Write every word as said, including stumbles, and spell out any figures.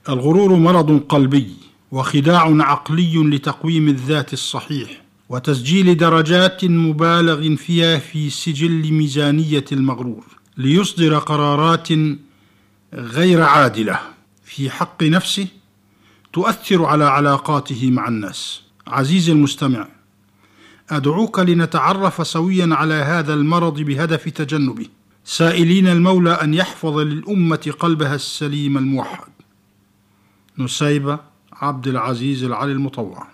الغرور مرض قلبي وخداع عقلي لتقويم الذات الصحيح وتسجيل درجات مبالغ فيها في سجل ميزانية المغرور ليصدر قرارات غير عادلة في حق نفسه تؤثر على علاقاته مع الناس. عزيزي المستمع، أدعوك لنتعرف سويا على هذا المرض بهدف تجنبه، سائلين المولى أن يحفظ للأمة قلبها السليم الموحد. نسيبة عبد العزيز العلي المطوع.